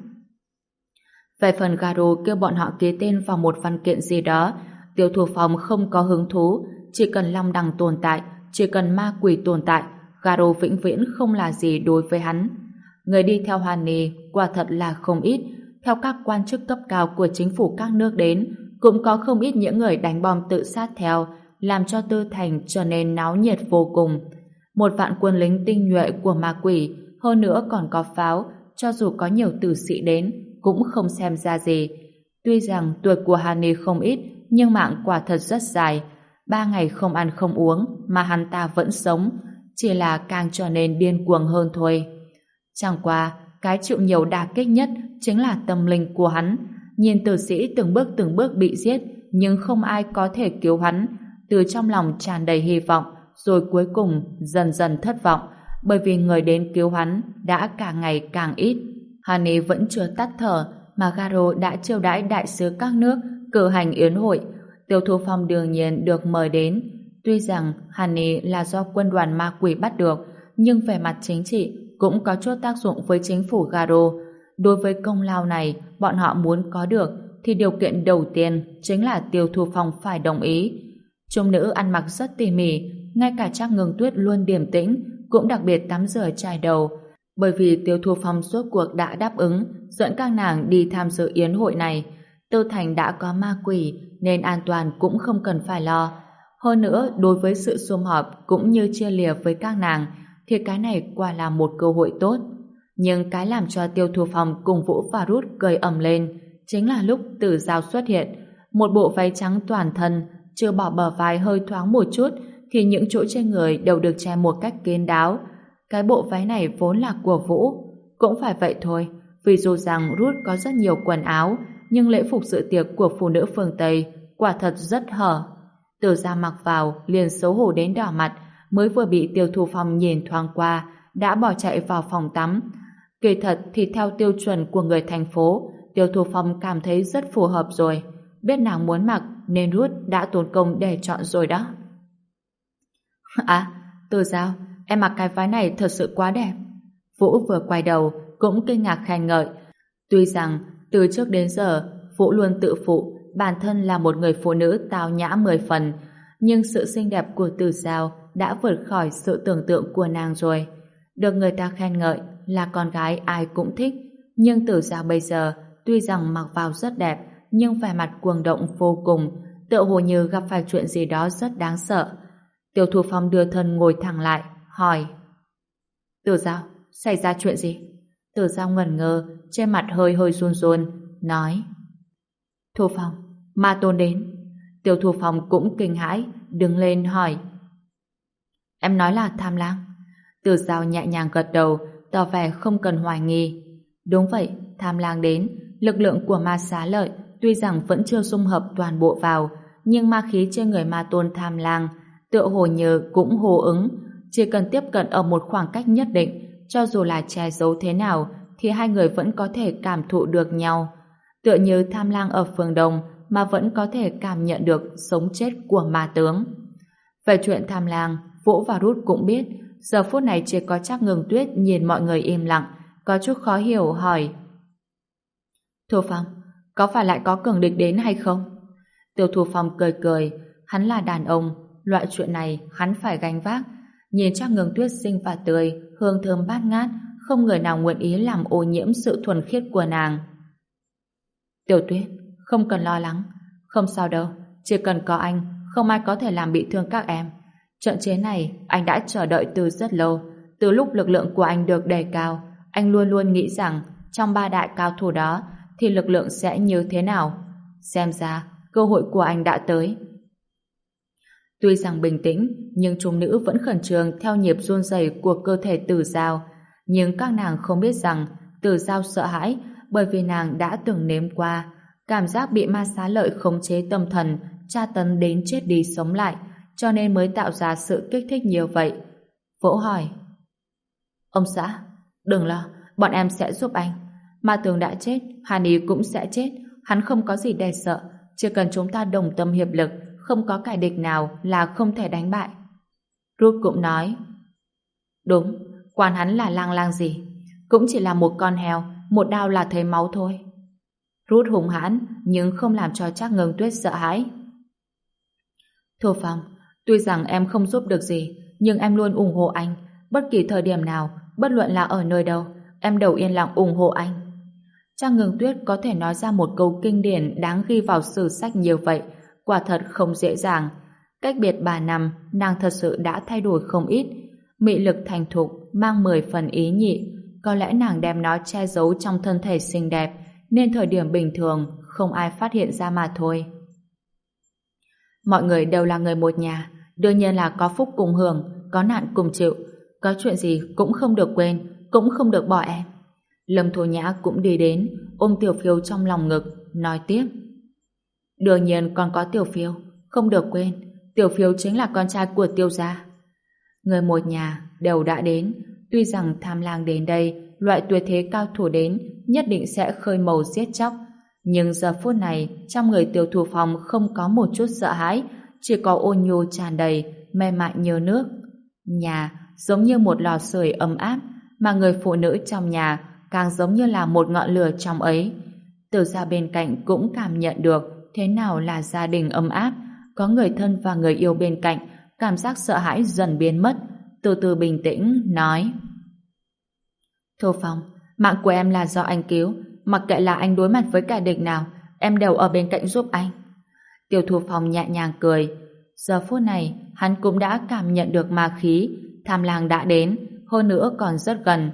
Về phần Garo kêu bọn họ ký tên vào một văn kiện gì đó, Tiêu Thu Phong không có hứng thú, chỉ cần Long Đằng tồn tại, chỉ cần ma quỷ tồn tại, Garo vĩnh viễn không là gì đối với hắn. Người đi theo Honey quả thật là không ít. Theo các quan chức cấp cao của chính phủ các nước đến, cũng có không ít những người đánh bom tự sát theo, làm cho Tư Thành trở nên náo nhiệt vô cùng. 1 vạn quân lính tinh nhuệ của ma quỷ, hơn nữa còn có pháo, cho dù có nhiều tử sĩ đến, cũng không xem ra gì. Tuy rằng tuổi của Honey không ít, nhưng mạng quả thật rất dài. 3 ngày không ăn không uống, mà hắn ta vẫn sống, chỉ là càng trở nên điên cuồng hơn thôi. Chẳng qua, cái chịu nhiều đả kích nhất chính là tâm linh của hắn. Nhìn tử sĩ từng bước bị giết, nhưng không ai có thể cứu hắn. Từ trong lòng tràn đầy hy vọng, rồi cuối cùng dần dần thất vọng, bởi vì người đến cứu hắn đã càng ngày càng ít. Honey vẫn chưa tắt thở, mà Garo đã chiêu đãi đại sứ các nước cử hành yến hội. Tiêu Thu Phong đương nhiên được mời đến. Tuy rằng Honey là do quân đoàn ma quỷ bắt được, nhưng về mặt chính trị cũng có chút tác dụng với chính phủ Garo. Đối với công lao này, bọn họ muốn có được thì điều kiện đầu tiên chính là Tiêu Thu Phong phải đồng ý. Trung nữ ăn mặc rất tỉ mỉ, ngay cả Trác Ngưng Tuyết luôn điềm tĩnh, cũng đặc biệt tắm rửa chải đầu, bởi vì Tiêu Thu Phong rốt cuộc đã đáp ứng dẫn các nàng đi tham dự yến hội này. Tư Thành đã có ma quỷ nên an toàn cũng không cần phải lo. Hơn nữa, đối với sự sum họp cũng như chia lìa với các nàng thì cái này quả là một cơ hội tốt. Nhưng cái làm cho Tiêu Thu Phong cùng Vũ và Rút cười ầm lên chính là lúc Tử Giao xuất hiện. Một bộ váy trắng toàn thân, chưa bỏ bờ vai hơi thoáng một chút thì những chỗ trên người đều được che một cách kín đáo. Cái bộ váy này vốn là của Vũ, cũng phải vậy thôi, vì dù rằng Rút có rất nhiều quần áo, nhưng lễ phục dự tiệc của phụ nữ phương Tây quả thật rất hở. Tử Giao mặc vào liền xấu hổ đến đỏ mặt, mới vừa bị Tiêu Thu Phong nhìn thoáng qua đã bỏ chạy vào phòng tắm. Kỳ thật thì theo tiêu chuẩn của người thành phố, Tiêu Thu Phong cảm thấy rất phù hợp rồi. Biết nàng muốn mặc nên Rút đã tốn công để chọn rồi đó. À, Tử Giao, em mặc cái váy này thật sự quá đẹp. Vũ vừa quay đầu cũng kinh ngạc khen ngợi. Tuy rằng từ trước đến giờ Vũ luôn tự phụ bản thân là một người phụ nữ tao nhã 10 phần, nhưng sự xinh đẹp của Tử Giao đã vượt khỏi sự tưởng tượng của nàng rồi. Được người ta khen ngợi là con gái ai cũng thích, nhưng Tử Giao bây giờ tuy rằng mặc vào rất đẹp, nhưng vẻ mặt cuồng động vô cùng, tựa hồ như gặp phải chuyện gì đó rất đáng sợ. Tiêu Thu Phong đưa thân ngồi thẳng lại, hỏi: Tử Giao, xảy ra chuyện gì? Tử Giao ngẩn ngơ, trên mặt hơi hơi run run, nói: Thu Phong, Ma Tôn đến. Tiêu Thu Phong cũng kinh hãi, đứng lên hỏi: Em nói là Tham Lang? Tử Giao nhẹ nhàng gật đầu, tỏ vẻ không cần hoài nghi. Đúng vậy, Tham Lang đến. Lực lượng của Ma Xá Lợi tuy rằng vẫn chưa dung hợp toàn bộ vào, nhưng ma khí trên người Ma Tôn Tham Lang tựa hồ như cũng hô ứng. Chỉ cần tiếp cận ở một khoảng cách nhất định, cho dù là che giấu thế nào thì hai người vẫn có thể cảm thụ được nhau. Tựa như Tham Lang ở phương Đông mà vẫn có thể cảm nhận được sống chết của ma tướng. Về chuyện Tham Lang, Vũ và Rút cũng biết. Giờ phút này chỉ có Trác Ngưng Tuyết nhìn mọi người im lặng, có chút khó hiểu hỏi: Thu Phong, có phải lại có cường địch đến hay không? Tiêu Thu Phong cười cười, hắn là đàn ông, loại chuyện này hắn phải gánh vác. Nhìn Trác Ngưng Tuyết xinh và tươi, hương thơm bát ngát, không người nào nguyện ý làm ô nhiễm sự thuần khiết của nàng. Tiểu Tuyết, không cần lo lắng, không sao đâu, chỉ cần có anh, không ai có thể làm bị thương các em. Trận chiến này anh đã chờ đợi từ rất lâu. Từ lúc lực lượng của anh được đề cao, anh luôn luôn nghĩ rằng trong ba đại cao thủ đó thì lực lượng sẽ như thế nào. Xem ra cơ hội của anh đã tới. Tuy rằng bình tĩnh, nhưng chúng nữ vẫn khẩn trương theo nhịp run rẩy của cơ thể Tử Giao. Nhưng các nàng không biết rằng Tử Giao sợ hãi bởi vì nàng đã từng nếm qua cảm giác bị ma xá lợi khống chế tâm thần, tra tấn đến chết đi sống lại, cho nên mới tạo ra sự kích thích nhiều vậy. Vỗ hỏi: Ông xã, đừng lo, bọn em sẽ giúp anh. Ma tướng đã chết, Hàn Ý cũng sẽ chết, hắn không có gì để sợ, chỉ cần chúng ta đồng tâm hiệp lực, không có kẻ địch nào là không thể đánh bại. Ruth cũng nói: Đúng, quan hắn là lang lang gì, cũng chỉ là một con heo, một đao là thấy máu thôi. Ruth hùng hãn nhưng không làm cho Trác Ngưng Tuyết sợ hãi. Thu Phong, tuy rằng em không giúp được gì, nhưng em luôn ủng hộ anh. Bất kỳ thời điểm nào, bất luận là ở nơi đâu, em đều yên lặng ủng hộ anh. Trác Ngưng Tuyết có thể nói ra một câu kinh điển đáng ghi vào sử sách như vậy, quả thật không dễ dàng. Cách biệt 3 năm, nàng thật sự đã thay đổi không ít. Mị lực thành thục, mang 10 phần ý nhị. Có lẽ nàng đem nó che giấu trong thân thể xinh đẹp, nên thời điểm bình thường không ai phát hiện ra mà thôi. Mọi người đều là người một nhà, đương nhiên là có phúc cùng hưởng, có nạn cùng chịu. Có chuyện gì cũng không được quên, cũng không được bỏ em. Lâm Thu Nhã cũng đi đến, ôm Tiểu Phiêu trong lòng ngực, nói tiếp: Đương nhiên còn có Tiểu Phiêu, không được quên, Tiểu Phiêu chính là con trai của Tiêu gia. Người một nhà đều đã đến, tuy rằng Tham Lang đến đây, loại tuyệt thế cao thủ đến, nhất định sẽ khơi màu giết chóc, nhưng giờ phút này trong người Tiêu Thu Phong không có một chút sợ hãi, chỉ có ôn nhu tràn đầy, mềm mại như nước. Nhà giống như một lò sưởi ấm áp, mà người phụ nữ trong nhà càng giống như là một ngọn lửa trong ấy. Từ ra bên cạnh cũng cảm nhận được thế nào là gia đình ấm áp, có người thân và người yêu bên cạnh, cảm giác sợ hãi dần biến mất, từ từ bình tĩnh nói: Thu Phong, mạng của em là do anh cứu, mặc kệ là anh đối mặt với kẻ địch nào, em đều ở bên cạnh giúp anh. Tiêu Thu Phong nhẹ nhàng cười. Giờ phút này hắn cũng đã cảm nhận được ma khí, Tham Lang đã đến, hơn nữa còn rất gần.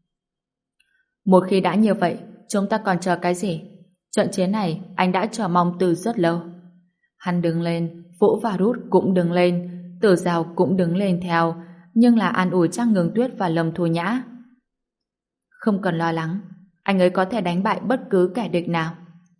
Một khi đã như vậy, chúng ta còn chờ cái gì? Trận chiến này anh đã chờ mong từ rất lâu. Hắn đứng lên, Vũ và Rút cũng đứng lên, Tử Giao cũng đứng lên theo, nhưng là an ủi Trác Ngưng Tuyết và Lâm Thu Nhã. Không cần lo lắng, anh ấy có thể đánh bại bất cứ kẻ địch nào.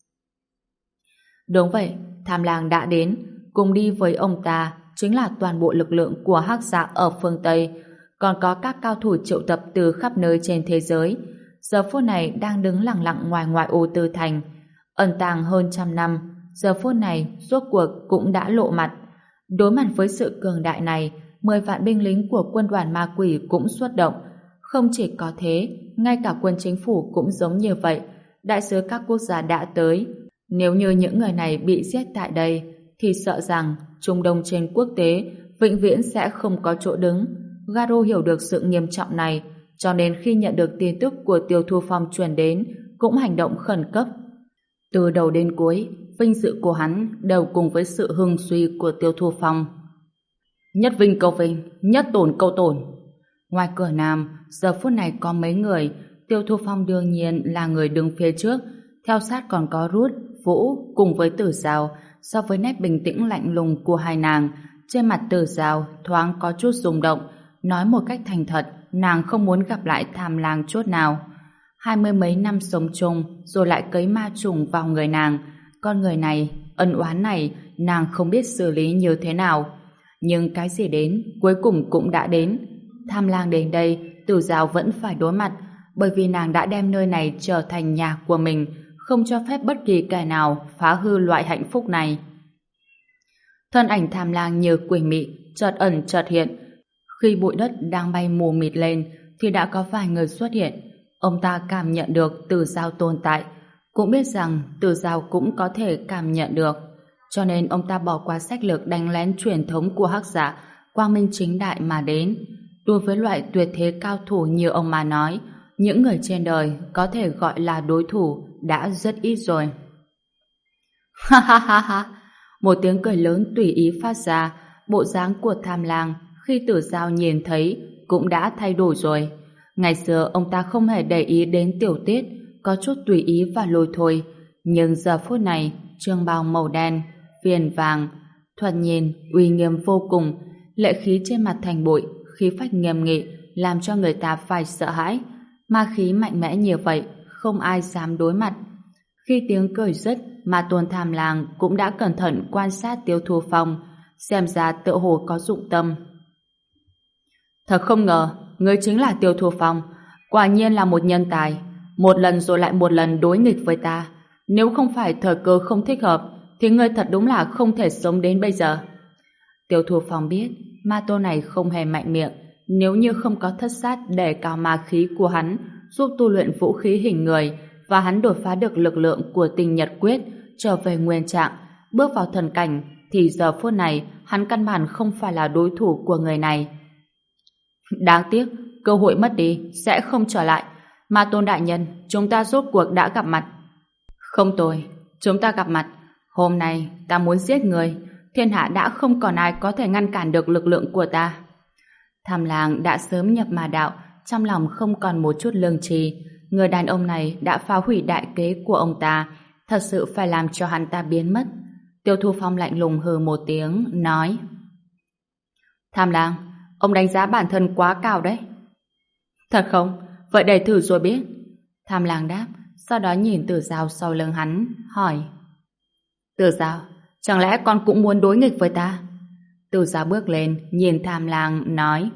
Đúng vậy, Tham Lang đã đến, cùng đi với ông ta chính là toàn bộ lực lượng của Hắc Dạ ở phương Tây, còn có các cao thủ triệu tập từ khắp nơi trên thế giới. Giờ phút này đang đứng lặng lặng ngoài ngoại ô Tư Thành, ẩn tàng hơn 100 năm, giờ phút này rốt cuộc cũng đã lộ mặt. Đối mặt với sự cường đại này, 10 vạn binh lính của quân đoàn ma quỷ cũng xuất động. Không chỉ có thế, ngay cả quân chính phủ cũng giống như vậy. Đại sứ các quốc gia đã tới. Nếu như những người này bị giết tại đây, thì sợ rằng Trung Đông trên quốc tế vĩnh viễn sẽ không có chỗ đứng. Garo hiểu được sự nghiêm trọng này, cho nên khi nhận được tin tức của Tiêu Thu Phong truyền đến, cũng hành động khẩn cấp. Từ đầu đến cuối, vinh dự của hắn đều cùng với sự hưng suy của Tiêu Thu Phong. Nhất vinh câu vinh, nhất tổn câu tổn. Ngoài cửa Nam, giờ phút này có mấy người, Tiêu Thu Phong đương nhiên là người đứng phía trước, theo sát còn có Rút, Vũ cùng với Tử Giao. So với nét bình tĩnh lạnh lùng của hai nàng, trên mặt Tử Giao thoáng có chút rung động, nói một cách thành thật, nàng không muốn gặp lại Tham Lang chút nào. 20 mấy năm sống chung rồi lại cấy ma trùng vào người nàng, con người này, ân oán này nàng không biết xử lý như thế nào. Nhưng cái gì đến cuối cùng cũng đã đến. Tham Lang đến đây, Tử Giao vẫn phải đối mặt, bởi vì nàng đã đem nơi này trở thành nhà của mình, không cho phép bất kỳ kẻ nào phá hư loại hạnh phúc này. Thân ảnh Tham Lang như quỷ mị, chợt ẩn chợt hiện. Khi bụi đất đang bay mù mịt lên, thì đã có vài người xuất hiện. Ông ta cảm nhận được Tử Giao tồn tại, cũng biết rằng Tử Giao cũng có thể cảm nhận được. Cho nên ông ta bỏ qua sách lược đánh lén truyền thống của Hắc Dạ, quang minh chính đại mà đến. Đối với loại tuyệt thế cao thủ như ông mà nói, những người trên đời có thể gọi là đối thủ đã rất ít rồi. Ha ha ha ha! Một tiếng cười lớn tùy ý phát ra, bộ dáng của Tham Lang khi Tử Giao nhìn thấy cũng đã thay đổi rồi. Ngày xưa ông ta không hề để ý đến tiểu tiết, có chút tùy ý và lôi thôi. Nhưng giờ phút này, trường bào màu đen, viền vàng, thoạt nhìn uy nghiêm vô cùng, lệ khí trên mặt thành bụi, khí phách nghiêm nghị, làm cho người ta phải sợ hãi. Ma khí mạnh mẽ như vậy, không ai dám đối mặt. Khi tiếng cười dứt, Ma Tôn Tham Lang cũng đã cẩn thận quan sát Tiêu Thu Phong, xem ra tựa hồ có dụng tâm. Thật không ngờ, ngươi chính là Tiêu Thu Phong, quả nhiên là một nhân tài, một lần rồi lại một lần đối nghịch với ta. Nếu không phải thời cơ không thích hợp, thì ngươi thật đúng là không thể sống đến bây giờ. Tiêu Thu Phong biết, Ma Tôn này không hề mạnh miệng, nếu như không có thất sát để cao ma khí của hắn, giúp tu luyện vũ khí hình người, và hắn đột phá được lực lượng của Tinh Nhật Quyết, trở về nguyên trạng, bước vào thần cảnh, thì giờ phút này hắn căn bản không phải là đối thủ của người này. Đáng tiếc, cơ hội mất đi sẽ không trở lại. Ma Tôn đại nhân, chúng ta rốt cuộc đã gặp mặt. Không tồi, chúng ta gặp mặt. Hôm nay ta muốn giết người, thiên hạ đã không còn ai có thể ngăn cản được lực lượng của ta. Tham Lang đã sớm nhập ma đạo, trong lòng không còn một chút lương tri. Người đàn ông này đã phá hủy đại kế của ông ta, thật sự phải làm cho hắn ta biến mất. Tiêu Thu Phong lạnh lùng hừ một tiếng, nói: Tham Lang, ông đánh giá bản thân quá cao đấy. Thật không? Vậy để thử rồi biết. Tham Lang đáp, sau đó nhìn Tử Giao sau lưng hắn, hỏi: Tử Giao, chẳng lẽ con cũng muốn đối nghịch với ta? Tử Giao bước lên, nhìn Tham Lang, nói: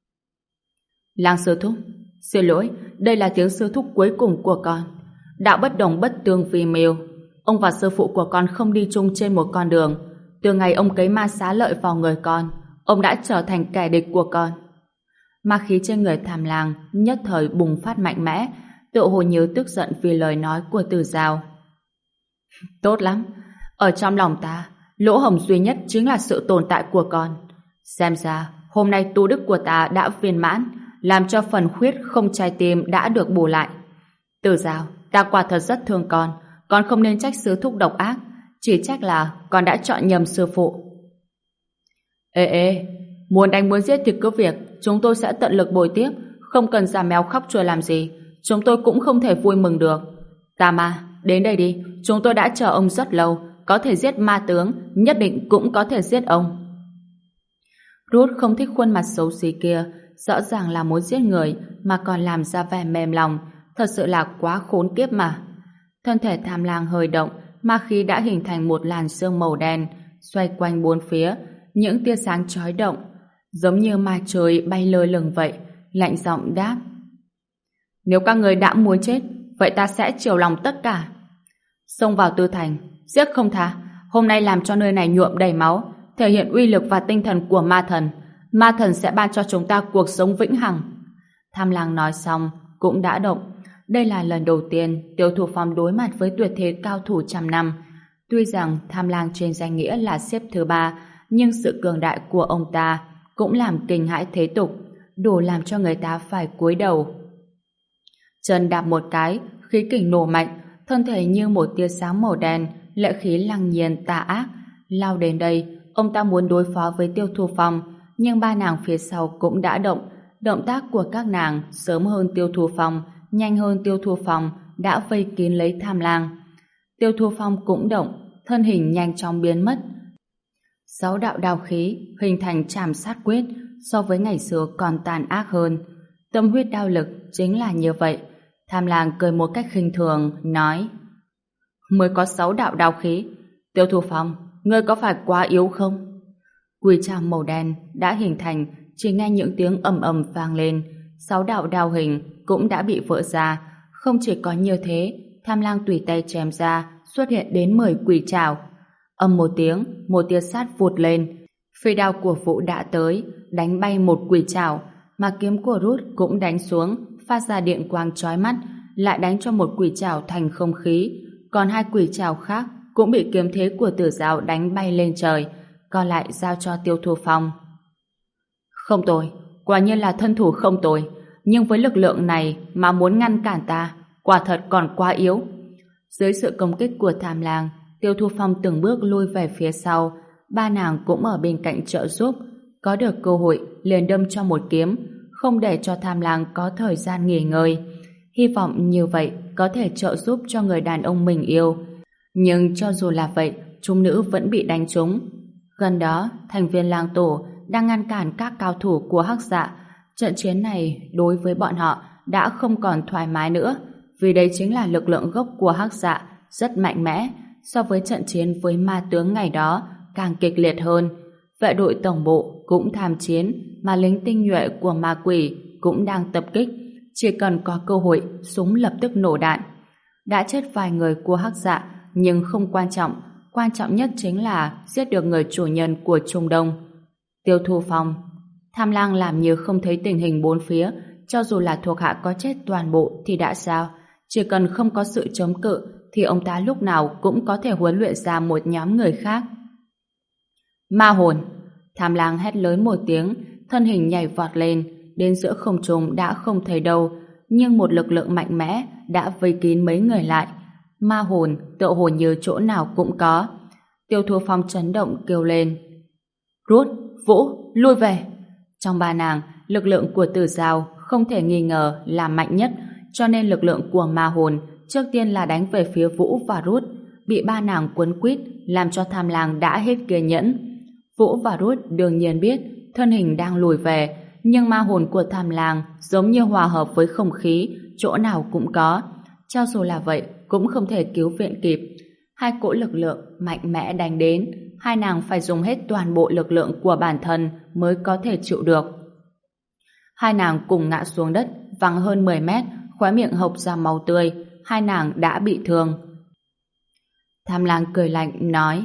Lang sư thúc, xin lỗi, đây là tiếng sư thúc cuối cùng của con. Đạo bất đồng bất tương vì mưu. Ông và sư phụ của con không đi chung trên một con đường. Từ ngày ông cấy ma xá lợi vào người con, ông đã trở thành kẻ địch của con. Ma khí trên người Tham Lang nhất thời bùng phát mạnh mẽ, tựa hồ như tức giận vì lời nói của Tử Giao. Tốt lắm, ở trong lòng ta, lỗ hổng duy nhất chính là sự tồn tại của con. Xem ra, hôm nay tu đức của ta đã viên mãn, làm cho phần khuyết không trái tim đã được bù lại. Tử Giao, ta quả thật rất thương con không nên trách sư thúc độc ác, chỉ trách là con đã chọn nhầm sư phụ. Ê, muốn đánh muốn giết thì cứ việc, chúng tôi sẽ tận lực bồi tiếp, không cần giả mèo khóc chuột làm gì, chúng tôi cũng không thể vui mừng được. Tà Ma, đến đây đi, chúng tôi đã chờ ông rất lâu, có thể giết ma tướng, nhất định cũng có thể giết ông. Ruth không thích khuôn mặt xấu xí kia, rõ ràng là muốn giết người mà còn làm ra vẻ mềm lòng, thật sự là quá khốn kiếp mà. Thân thể Tham Lang hơi động, ma khí đã hình thành một làn sương màu đen, xoay quanh bốn phía, những tia sáng chói động, giống như ma trời bay lơ lửng vậy, lạnh giọng đáp: Nếu các người đã muốn chết, vậy ta sẽ chiều lòng tất cả. Xông vào Tư Thành, giết không tha, hôm nay làm cho nơi này nhuộm đầy máu, thể hiện uy lực và tinh thần của ma thần. Ma thần sẽ ban cho chúng ta cuộc sống vĩnh hằng. Tham Lang nói xong, cũng đã động. Đây là lần đầu tiên Tiêu Thu Phong đối mặt với tuyệt thế cao thủ trăm năm. Tuy rằng Tham Lang trên danh nghĩa là xếp thứ 3, nhưng sự cường đại của ông ta cũng làm kinh hãi thế tục, đủ làm cho người ta phải cúi đầu. Chân đạp một cái, khí kình nổ mạnh, thân thể như một tia sáng màu đen, lệ khí lăng nhiên tà ác, lao đến đây. Ông ta muốn đối phó với Tiêu Thu Phong, nhưng ba nàng phía sau cũng đã động. Động tác của các nàng sớm hơn Tiêu Thu Phong, nhanh hơn Tiêu Thu Phong, đã vây kín lấy Tham Lang. Tiêu Thu Phong cũng động, thân hình nhanh chóng biến mất. 6 đạo đao khí hình thành trảm sát quyết, so với ngày xưa còn tàn ác hơn. Tâm huyết đao lực chính là như vậy. Tham Lang cười một cách khinh thường, nói: Mới có 6 đạo đao khí. Tiêu Thu Phong, ngươi có phải quá yếu không? Quỷ trảo màu đen đã hình thành, chỉ nghe những tiếng ầm ầm vang lên, 6 đạo đao hình cũng đã bị vỡ ra. Không chỉ có như thế, Tham Lang tùy tay chém ra, xuất hiện đến 10 quỷ trảo. Âm một tiếng, một tia sát vụt lên. Phi đao của Vũ đã tới, đánh bay một quỷ trảo, mà kiếm của Ruth cũng đánh xuống, phát ra điện quang chói mắt, lại đánh cho một quỷ trảo thành không khí. Còn 2 quỷ trảo khác cũng bị kiếm thế của Tử Giao đánh bay lên trời, còn lại giao cho Tiêu Thu Phong. Không tồi, quả nhiên là thân thủ không tồi, nhưng với lực lượng này mà muốn ngăn cản ta, quả thật còn quá yếu. Dưới sự công kích của Tham Lang, Tiêu Thu Phong từng bước lui về phía sau, ba nàng cũng ở bên cạnh trợ giúp, có được cơ hội liền đâm cho một kiếm, không để cho Tham Lang có thời gian nghỉ ngơi. Hy vọng như vậy có thể trợ giúp cho người đàn ông mình yêu. Nhưng cho dù là vậy, chúng nữ vẫn bị đánh trúng. Gần đó, thành viên lang tổ đang ngăn cản các cao thủ của Hắc Dạ. Trận chiến này đối với bọn họ đã không còn thoải mái nữa, vì đây chính là lực lượng gốc của Hắc Dạ, rất mạnh mẽ, so với trận chiến với ma tướng ngày đó càng kịch liệt hơn. Vệ đội tổng bộ cũng tham chiến, mà lính tinh nhuệ của ma quỷ cũng đang tập kích, chỉ cần có cơ hội súng lập tức nổ đạn. Đã chết vài người của Hắc Dạ, nhưng không quan trọng nhất chính là giết được người chủ nhân của Trung Đông. Tiêu Thu Phong. Tham Lang làm như không thấy tình hình bốn phía, cho dù là thuộc hạ có chết toàn bộ thì đã sao? Chỉ cần không có sự chống cự thì ông ta lúc nào cũng có thể huấn luyện ra một nhóm người khác. Ma hồn! Tham Lang hét lớn một tiếng, thân hình nhảy vọt lên, đến giữa không trung đã không thấy đâu, nhưng một lực lượng mạnh mẽ đã vây kín mấy người lại. Ma hồn tựa hồ như chỗ nào cũng có. Tiêu Thu Phong chấn động kêu lên: Rút! Vũ! Lui về! Trong ba nàng, lực lượng của Tử Giao không thể nghi ngờ là mạnh nhất, cho nên lực lượng của ma hồn trước tiên là đánh về phía Vũ và Rút, bị ba nàng quấn quýt làm cho Tham Lang đã hết kiên nhẫn. Vũ và Rút đương nhiên biết thân hình đang lùi về, nhưng ma hồn của Tham Lang giống như hòa hợp với không khí, chỗ nào cũng có. Cho dù là vậy cũng không thể cứu viện kịp. Hai cỗ lực lượng mạnh mẽ đánh đến, hai nàng phải dùng hết toàn bộ lực lượng của bản thân mới có thể chịu được. Hai nàng cùng ngã xuống đất, văng hơn 10 mét, khóe miệng hộc ra máu tươi, hai nàng đã bị thương. Tham Lang cười lạnh nói: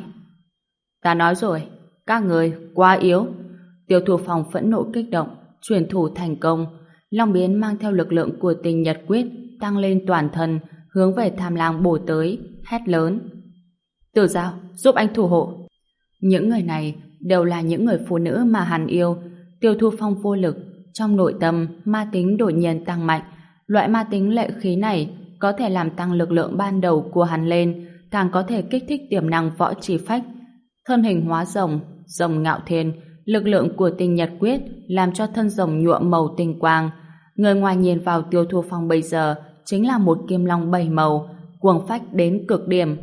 Ta nói rồi, các người quá yếu. Tiêu Thu Phong phẫn nộ kích động, chuyển thủ thành công. Long biến mang theo lực lượng của Tình Nhật Quyết tăng lên toàn thân, hướng về Tham Lang bổ tới, hét lớn: Tử Giao, giúp anh thủ hộ. Những người này đều là những người phụ nữ mà hắn yêu. Tiêu Thu Phong vô lực, trong nội tâm ma tính đột nhiên tăng mạnh. Loại ma tính lệ khí này có thể làm tăng lực lượng ban đầu của hắn lên, càng có thể kích thích tiềm năng võ chỉ phách. Thân hình hóa rồng, rồng ngạo thiên, lực lượng của Tình Nhật Quyết làm cho thân rồng nhuộm màu tinh quang. Người ngoài nhìn vào Tiêu Thu Phong bây giờ chính là một kim long 7 màu, cuồng phách đến cực điểm.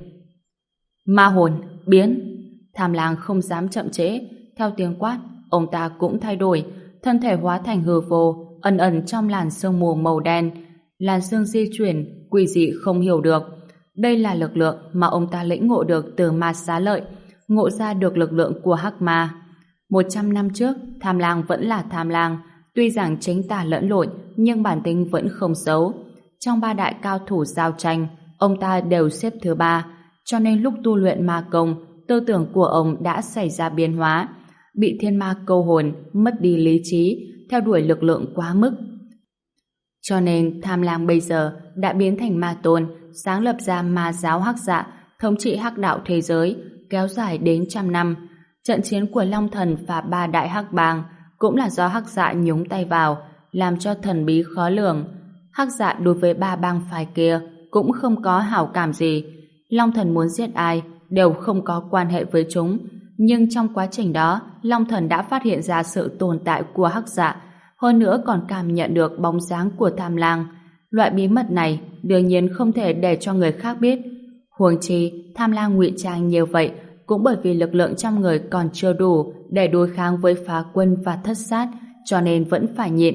Ma hồn, biến! Tham Lang không dám chậm trễ, theo tiếng quát, ông ta cũng thay đổi, thân thể hóa thành hư vô, ẩn ẩn trong làn sương mù màu đen. Làn sương di chuyển, quỷ dị không hiểu được. Đây là lực lượng mà ông ta lĩnh ngộ được từ Ma Xá Lợi, ngộ ra được lực lượng của Hắc Ma. 100 năm trước, Tham Lang vẫn là Tham Lang, tuy rằng chính tà lẫn lộn, nhưng bản tính vẫn không xấu. Trong ba đại cao thủ giao tranh, ông ta đều xếp thứ 3, cho nên lúc tu luyện ma công, tư tưởng của ông đã xảy ra biến hóa, bị thiên ma câu hồn, mất đi lý trí, theo đuổi lực lượng quá mức. Cho nên Tham Lang bây giờ đã biến thành ma tôn, sáng lập ra ma giáo Hắc Dạ, thống trị hắc đạo thế giới, kéo dài đến 100 năm. Trận chiến của Long Thần và ba đại hắc bang cũng là do Hắc Dạ nhúng tay vào, làm cho thần bí khó lường. Hắc Dạ đối với ba bang phái kia cũng không có hảo cảm gì. Long Thần muốn giết ai đều không có quan hệ với chúng, nhưng trong quá trình đó Long Thần đã phát hiện ra sự tồn tại của Hắc Dạ, hơn nữa còn cảm nhận được bóng dáng của Tham Lang. Loại bí mật này đương nhiên không thể để cho người khác biết. Huống chi Tham Lang ngụy trang nhiều vậy cũng bởi vì lực lượng trong người còn chưa đủ để đối kháng với Phá Quân và Thất Sát, cho nên vẫn phải nhịn.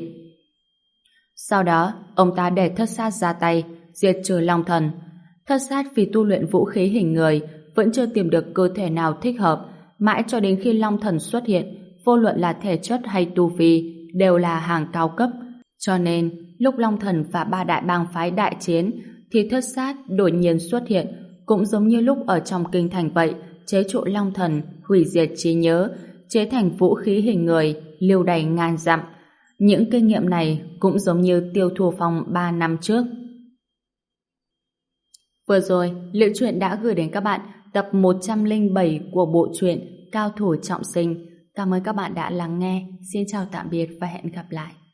Sau đó ông ta để Thất Sát ra tay diệt trừ Long Thần. Thất Sát vì tu luyện vũ khí hình người vẫn chưa tìm được cơ thể nào thích hợp, mãi cho đến khi Long Thần xuất hiện, vô luận là thể chất hay tu vi đều là hàng cao cấp, cho nên lúc Long Thần và ba đại bang phái đại chiến thì Thất Sát đột nhiên xuất hiện, cũng giống như lúc ở trong kinh thành vậy, chế trụ Long Thần, hủy diệt trí nhớ, chế thành vũ khí hình người, lưu đày ngàn dặm. Những kinh nghiệm này cũng giống như Tiêu Thu Phong 3 năm trước. Vừa rồi, Liệu Truyện đã gửi đến các bạn tập 107 của bộ truyện Cao Thủ Trọng Sinh. Cảm ơn các bạn đã lắng nghe. Xin chào tạm biệt và hẹn gặp lại.